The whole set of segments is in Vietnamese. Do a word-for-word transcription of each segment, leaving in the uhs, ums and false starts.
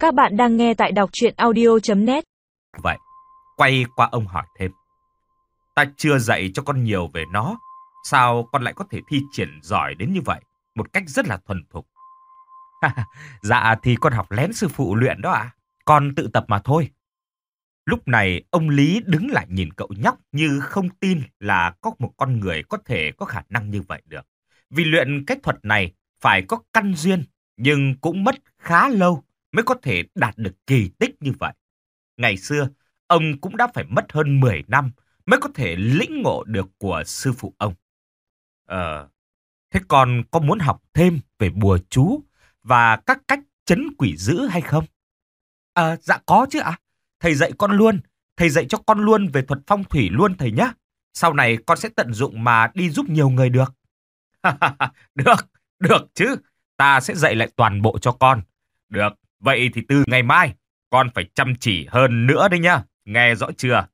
Các bạn đang nghe tại đọc truyện audio chấm net. Vậy, quay qua ông hỏi thêm. Ta chưa dạy cho con nhiều về nó, sao con lại có thể thi triển giỏi đến như vậy, một cách rất là thuần thục? Dạ thì con học lén sư phụ luyện đó ạ, con tự tập mà thôi. Lúc này ông Lý đứng lại nhìn cậu nhóc như không tin là có một con người có thể có khả năng như vậy được. Vì luyện cái thuật này phải có căn duyên, nhưng cũng mất khá lâu mới có thể đạt được kỳ tích như vậy. Ngày xưa, ông cũng đã phải mất hơn mười năm mới có thể lĩnh ngộ được của sư phụ ông. Ờ, thế con có muốn học thêm về bùa chú và các cách trấn quỷ dữ hay không? À, dạ có chứ ạ. Thầy dạy con luôn, thầy dạy cho con luôn về thuật phong thủy luôn thầy nhé. Sau này con sẽ tận dụng mà đi giúp nhiều người được. Được, được chứ. Ta sẽ dạy lại toàn bộ cho con. Được, vậy thì từ ngày mai, con phải chăm chỉ hơn nữa đấy nhá. Nghe rõ chưa?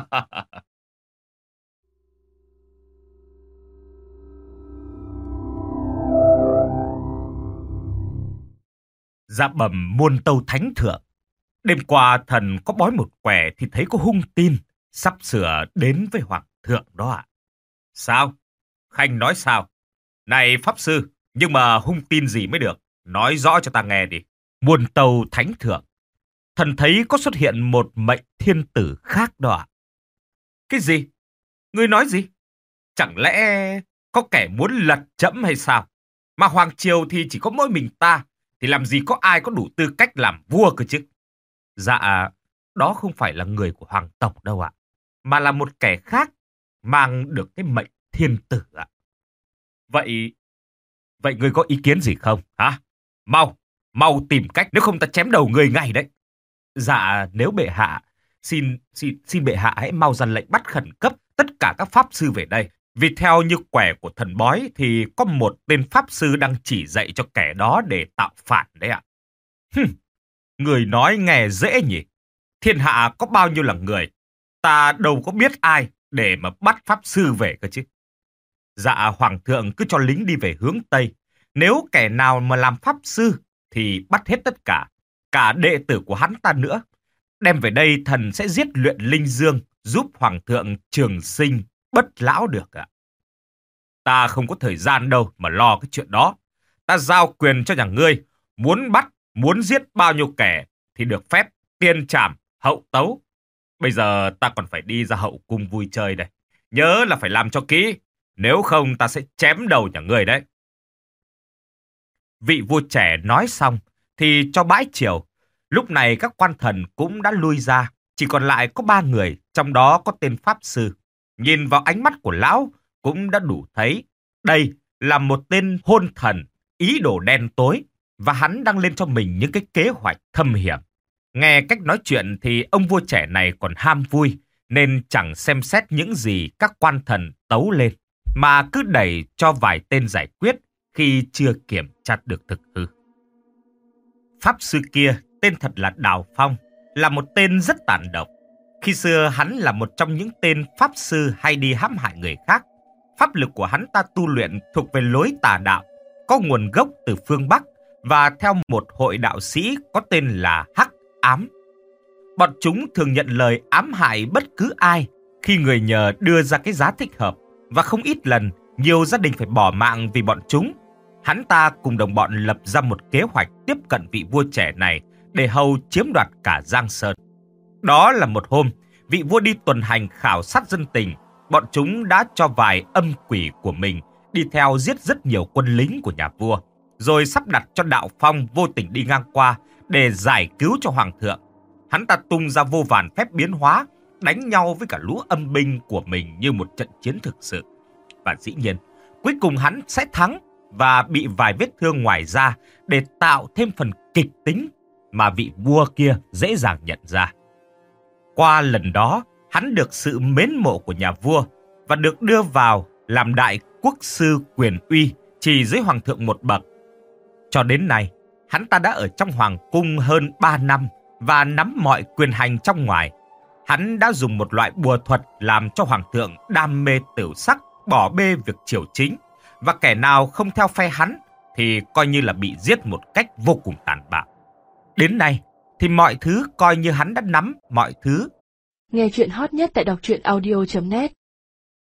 Dạ bẩm muôn tâu thánh thượng. Đêm qua thần có bói một quẻ thì thấy có hung tin sắp sửa đến với hoàng thượng đó ạ. Sao? Khanh nói sao? Này pháp sư, nhưng mà hung tin gì mới được? Nói rõ cho ta nghe đi. Muôn tâu thánh thượng. Thần thấy có xuất hiện một mệnh thiên tử khác đó ạ. Cái gì? Ngươi nói gì? Chẳng lẽ có kẻ muốn lật trẫm hay sao? Mà hoàng triều thì chỉ có mỗi mình ta, thì làm gì có ai có đủ tư cách làm vua cơ chứ? Dạ, đó không phải là người của hoàng tộc đâu ạ, mà là một kẻ khác mang được cái mệnh thiên tử ạ. Vậy, vậy ngươi có ý kiến gì không? Hả? Mau, mau tìm cách, nếu không ta chém đầu ngươi ngay đấy. Dạ, nếu bệ hạ, xin, xin, xin bệ hạ hãy mau ra lệnh bắt khẩn cấp tất cả các pháp sư về đây. Vì theo như quẻ của thần bói thì có một tên pháp sư đang chỉ dạy cho kẻ đó để tạo phản đấy ạ. Hừm, người nói nghe dễ nhỉ? Thiên hạ có bao nhiêu là người? Ta đâu có biết ai để mà bắt pháp sư về cơ chứ. Dạ, hoàng thượng cứ cho lính đi về hướng Tây. Nếu kẻ nào mà làm pháp sư thì bắt hết tất cả, cả đệ tử của hắn ta nữa. Đem về đây thần sẽ giết luyện linh dương, giúp hoàng thượng trường sinh bất lão được ạ. Ta không có thời gian đâu mà lo cái chuyện đó. Ta giao quyền cho nhà ngươi, muốn bắt, muốn giết bao nhiêu kẻ thì được phép tiên trảm, hậu tấu. Bây giờ ta còn phải đi ra hậu cung vui chơi đây. Nhớ là phải làm cho kỹ, nếu không ta sẽ chém đầu nhà ngươi đấy. Vị vua trẻ nói xong thì cho bãi triều. Lúc này các quan thần cũng đã lui ra, chỉ còn lại có ba người, trong đó có tên pháp sư. Nhìn vào ánh mắt của lão cũng đã đủ thấy đây là một tên hôn thần, ý đồ đen tối, và hắn đang lên cho mình những cái kế hoạch thâm hiểm. Nghe cách nói chuyện thì ông vua trẻ này còn ham vui, nên chẳng xem xét những gì các quan thần tấu lên, mà cứ đẩy cho vài tên giải quyết khi chưa kiểm tra được thực hư. Pháp sư kia tên thật là Đào Phong, là một tên rất tàn độc. Khi xưa hắn là một trong những tên pháp sư hay đi hãm hại người khác. Pháp lực của hắn ta tu luyện thuộc về lối tà đạo, có nguồn gốc từ phương Bắc và theo một hội đạo sĩ có tên là Hắc Ám. Bọn chúng thường nhận lời ám hại bất cứ ai khi người nhờ đưa ra cái giá thích hợp, và không ít lần nhiều gia đình phải bỏ mạng vì bọn chúng. Hắn ta cùng đồng bọn lập ra một kế hoạch tiếp cận vị vua trẻ này để hầu chiếm đoạt cả Giang Sơn. Đó là một hôm, vị vua đi tuần hành khảo sát dân tình, bọn chúng đã cho vài âm quỷ của mình đi theo giết rất nhiều quân lính của nhà vua, rồi sắp đặt cho Đạo Phong vô tình đi ngang qua để giải cứu cho hoàng thượng. Hắn ta tung ra vô vàn phép biến hóa, đánh nhau với cả lũ âm binh của mình như một trận chiến thực sự. Và dĩ nhiên, cuối cùng hắn sẽ thắng và bị vài vết thương ngoài da để tạo thêm phần kịch tính mà vị vua kia dễ dàng nhận ra. Qua lần đó, hắn được sự mến mộ của nhà vua và được đưa vào làm đại quốc sư quyền uy chỉ dưới hoàng thượng một bậc. Cho đến nay, hắn ta đã ở trong hoàng cung hơn ba năm và nắm mọi quyền hành trong ngoài. Hắn đã dùng một loại bùa thuật làm cho hoàng thượng đam mê tửu sắc, bỏ bê việc triều chính, và kẻ nào không theo phe hắn thì coi như là bị giết một cách vô cùng tàn bạo. Đến nay, thì mọi thứ coi như hắn đã nắm mọi thứ. Nghe chuyện hot nhất tại đọc truyện audio chấm net